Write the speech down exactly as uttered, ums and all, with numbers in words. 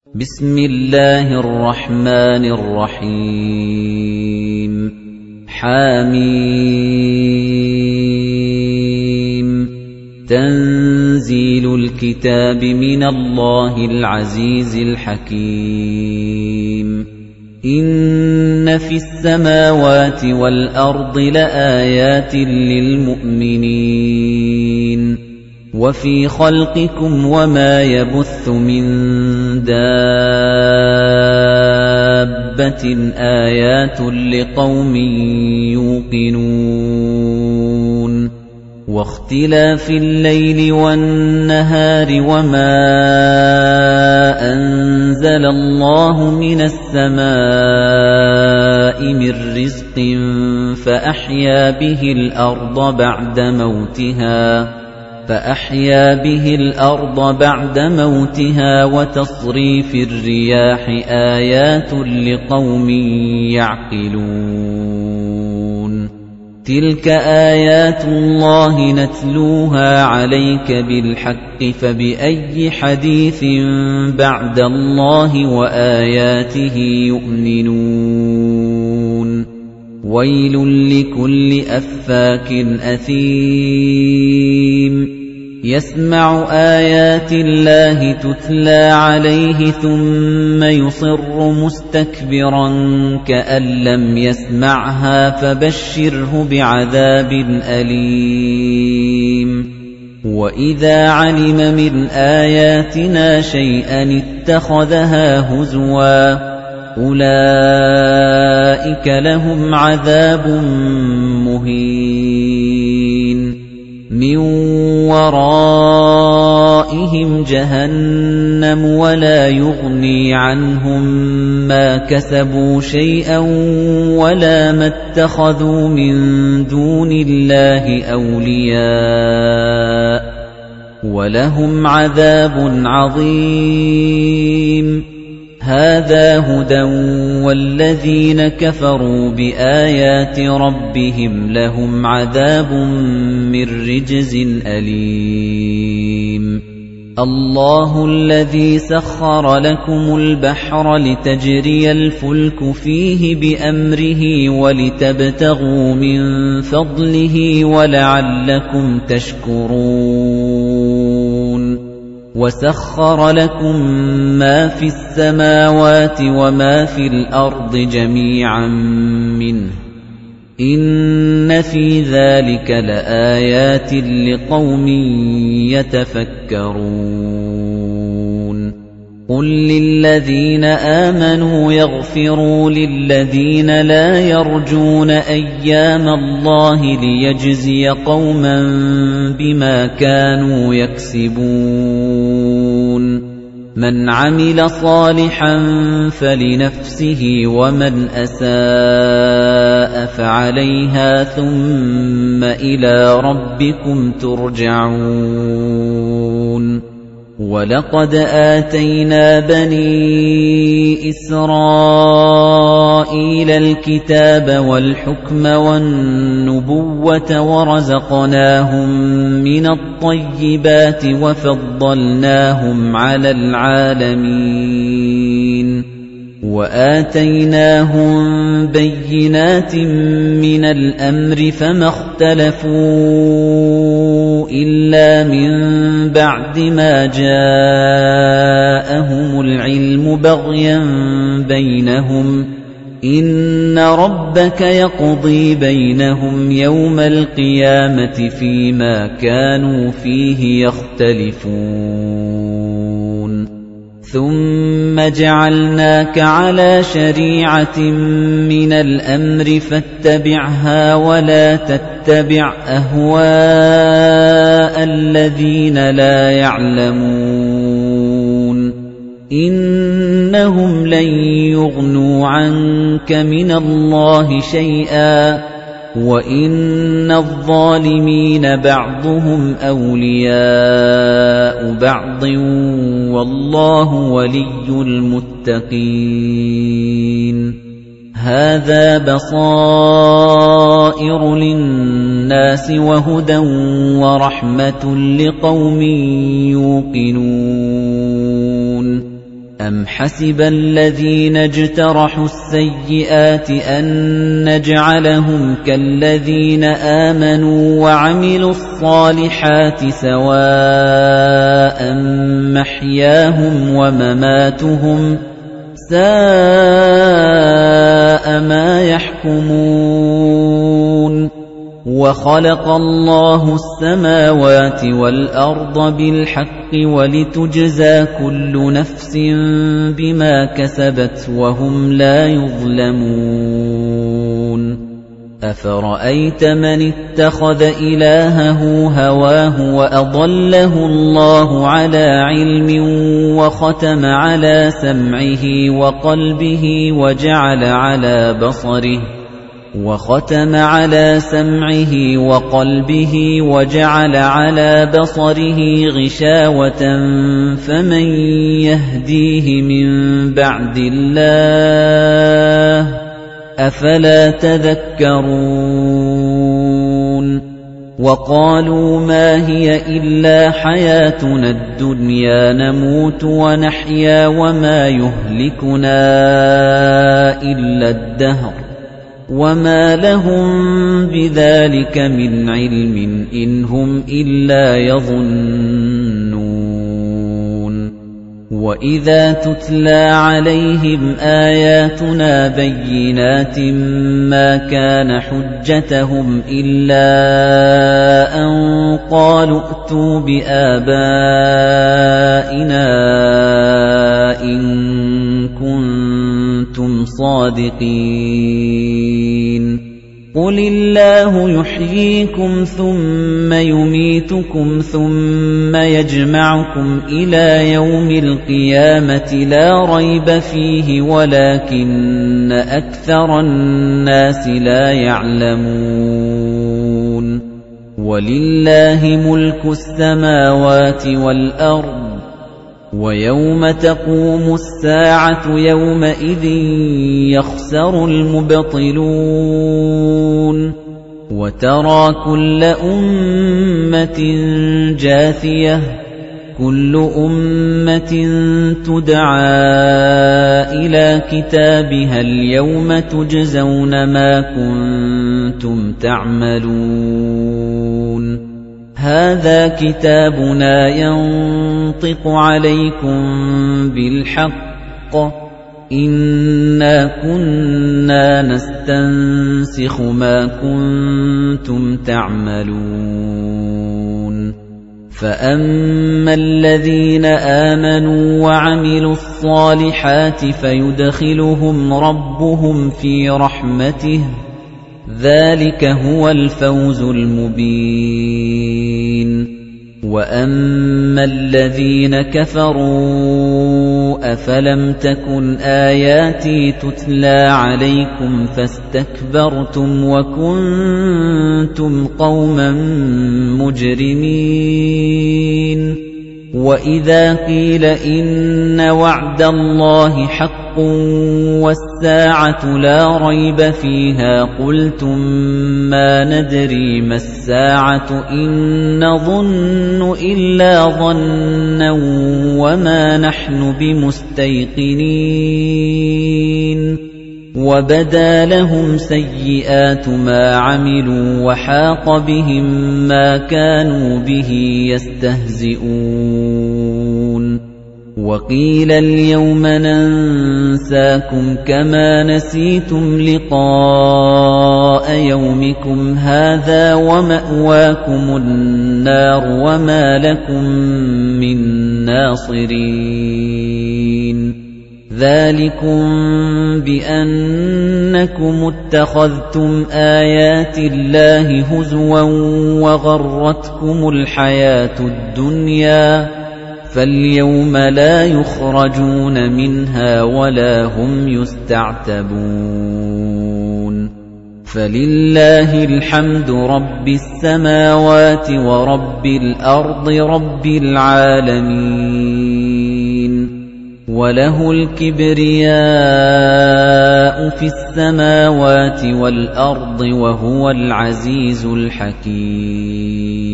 بسم الله الرحمن الرحيم حميم تنزيل الكتاب من الله العزيز الحكيم إن في السماوات والأرض لآيات للمؤمنين وفي خلقكم وما يبث من دابة آيات لقوم يوقنون واختلاف الليل والنهار وما أنزل الله من السماء من رزق فأحيا به الأرض بعد موتها فأحيا به الأرض بعد موتها وتصريف الرياح آيات لقوم يعقلون تلك آيات الله نتلوها عليك بالحق فبأي حديث بعد الله وآياته يؤمنون ويل لكل أفاك أثيم يسمع آيات الله تتلى عليه ثم يصر مستكبرا كأن لم يسمعها فبشره بعذاب أليم وإذا علم من آياتنا شيئا اتخذها هزوا أولئك لهم عذاب مهين من ورائهم جهنم ولا يغني عنهم ما كسبوا شيئا ولا ما اتخذوا من دون الله أولياء ولهم عذاب عظيم هذا هدى والذين كفروا بآيات ربهم لهم عذاب من رجز أليم الله الذي سخر لكم البحر لتجري الفلك فيه بأمره ولتبتغوا من فضله ولعلكم تشكرون وَسَخَّرَ لَكُم مَّا فِي السَّمَاوَاتِ وَمَا فِي الْأَرْضِ جَميعًا مِّنْهُ إِنَّ فِي ذَلِكَ لَآيَاتٍ لِقَوْمٍ يَتَفَكَّرُونَ قُل لِّلَّذِينَ آمَنُوا يَغْفِرُوا لِلَّذِينَ لَا يَرْجُونَ أَيَّامَ اللَّهِ لِيَجْزِيَ قَوْمًا بِمَا كَانُوا يَكْسِبُونَ مَنْ عَمِلَ صَالِحًا فَلِنَفْسِهِ وَمَنْ أَسَاءَ فَعَلَيْهَا ثُمَّ إِلَى رَبِّكُمْ تُرْجَعُونَ وَلَقَدْ آتَيْنَا بَنِي إِسْرَائِيلَ الْكِتَابَ وَالْحُكْمَ وَالنُّبُوَّةَ وَرَزَقْنَاهُم مِّنَ الطَّيِّبَاتِ وَفَضَّلْنَاهُمْ عَلَى الْعَالَمِينَ وَآتَيْنَاهُم بَيِّنَاتٍ مِّنَ الْأَمْرِ فَمَا اخْتَلَفُوا إِلَّا مِن بَعْدِ مَا جَاءَهُمُ الْعِلْمُ بَغْيًا بَيْنَهُمْ إِنَّ رَبَّكَ يَقْضِي بَيْنَهُمْ يَوْمَ الْقِيَامَةِ فِيمَا كَانُوا فِيهِ يَخْتَلِفُونَ ثُمَّ جَعَلْنَاكَ عَلَى شَرِيعَةٍ مِّنَ الْأَمْرِ فَاتَّبِعْهَا وَلَا تَتَّبِعْ أَهْوَاءَ الَّذِينَ لَا يَعْلَمُونَ إِنَّهُمْ لَن يُغْنُوا عَنكَ مِنَ اللَّهِ شَيْئًا وَإِنَّ الظَّالِمِينَ بَعْضُهُمْ أَوْلِيَاءُ بَعْضٍ وَاللَّهُ وَلِيُّ الْمُتَّقِينَ هَذَا بَصَائِرُ لِلنَّاسِ وَهُدًى وَرَحْمَةٌ لِقَوْمٍ يُوقِنُونَ أَمْ حَسِبَ الَّذِينَ اجْتَرَحُوا السَّيِّئَاتِ أَن نَّجْعَلَهُمْ كَالَّذِينَ آمَنُوا وَعَمِلُوا الصَّالِحَاتِ سَوَاءً مَّحْيَاهُمْ وَمَمَاتُهُمْ ۚ سَاءَ مَا يَحْكُمُونَ وَخَلَقَ اللَّهُ السَّمَاوَاتِ وَالْأَرْضَ بِالْحَقِّ وَلِتُجْزَىٰ كُلُّ نَفْسٍ بِمَا كَسَبَتْ وَهُمْ لَا يُظْلَمُونَ أَفَرَأَيْتَ مَنِ اتَّخَذَ إِلَٰهَهُ هَوَاهُ وَأَضَلَّهُ اللَّهُ عَلَىٰ عِلْمٍ وَخَتَمَ عَلَىٰ سَمْعِهِ وَقَلْبِهِ وَجَعَلَ عَلَىٰ بَصَرِهِ وَخَتَمَ عَلَى سَمْعِهِ وَقَلْبِهِ وَجَعَلَ عَلَى بَصَرِهِ غِشَاوَةً فَمَن يَهْدِيهِ مِن بَعْدِ اللَّهِ ۚ أَفَلَا تَذَكَّرُونَ وَقَالُوا مَا هِيَ إِلَّا حَيَاتُنَا الدُّنْيَا نَمُوتُ وَنَحْيَا وَمَا يُهْلِكُنَا إِلَّا الدَّهْرُ وَمَا لَهُم بِذَلِكَ مِنْ عِلْمٍ إِنْ هُمْ إِلَّا يَظُنُّونَ وَإِذَا تُتْلَى عَلَيْهِمْ آيَاتُنَا بَيِّنَاتٍ مَا كَانَ حُجَّتَهُمْ إِلَّا أَن قَالُوا ائْتُوا بِآبَائِنَا إِن كُنتُمْ صَادِقِينَ قُلِ اللَّهُ يُحْيِيكُمْ ثُمَّ يُمِيتُكُمْ ثُمَّ يَجْمَعُكُمْ إِلَى يَوْمِ الْقِيَامَةِ لَا رَيْبَ فِيهِ وَلَكِنَّ أَكْثَرَ النَّاسِ لَا يَعْلَمُونَ وَلِلَّهِ مُلْكُ السَّمَاوَاتِ وَالْأَرْضِ وَيَوْمَ تَقُومُ السَّاعَةُ يَوْمَئِذٍ يَخْسَرُ الْمُبْطِلُونَ وَتَرَى كُلَّ أُمَّةٍ جَاثِيَةً كُلُّ أُمَّةٍ تُدْعَىٰ إِلَىٰ كِتَابِهَا الْيَوْمَ تُجْزَوْنَ مَا كُنتُمْ تَعْمَلُونَ هَٰذَا كِتَابُنَا يَنطِقُ عَلَيْكُم بِالْحَقِّ إِنَّا كُنَّا نَسْتَنسِخُ مَا كُنتُمْ تَعْمَلُونَ فَأَمَّا الَّذِينَ آمَنُوا وَعَمِلُوا الصَّالِحَاتِ فَيُدْخِلُهُمْ رَبُّهُمْ فِي رَحْمَتِهِ ۚ ذَلِكَ هُوَ الْفَوْزُ الْمُبِينُ وَأَمَّا الَّذِينَ كَفَرُوا أَفَلَمْ تَكُنْ آيَاتِي تُتْلَى عَلَيْكُمْ فَاسْتَكْبَرْتُمْ وَكُنتُمْ قَوْمًا مُجْرِمِينَ وَإِذَا قِيلَ إِنَّ وَعْدَ اللَّهِ حَقٌّ وَالسَّاعَةُ لَا رَيْبَ فِيهَا قُلْتُم مَّا نَدْرِي مَا السَّاعَةُ إِن نَّظُنُّ إِلَّا ظَنًّا وَمَا نَحْنُ بِمُسْتَيْقِنِينَ وَبَدَا لَهُمْ سَيِّئَاتُ مَا عَمِلُوا وَحَاقَ بِهِم مَّا كَانُوا بِهِ يَسْتَهْزِئُونَ وَقِيلَ الْيَوْمَ نَنسَاكُمْ كَمَا نَسِيتُمْ لِقَاءَ يَوْمِكُمْ هَٰذَا وَمَأْوَاكُمُ النَّارُ وَمَا لَكُم مِّن نَّاصِرِينَ ذَلِكُمْ بِأَنَّكُمُ اتَّخَذْتُمْ آيَاتِ اللَّهِ هُزُوًا وَغَرَّتْكُمُ الْحَيَاةُ الدُّنْيَا فَالْيَوْمَ لَا يُخْرَجُونَ مِنْهَا وَلَا هُمْ يُسْتَعْتَبُونَ فَلِلَّهِ الْحَمْدُ رَبِّ السَّمَاوَاتِ وَرَبِّ الْأَرْضِ رَبِّ الْعَالَمِينَ وَلَهُ الْكِبْرِيَاءُ فِي السَّمَاوَاتِ وَالْأَرْضِ وَهُوَ الْعَزِيزُ الْحَكِيمُ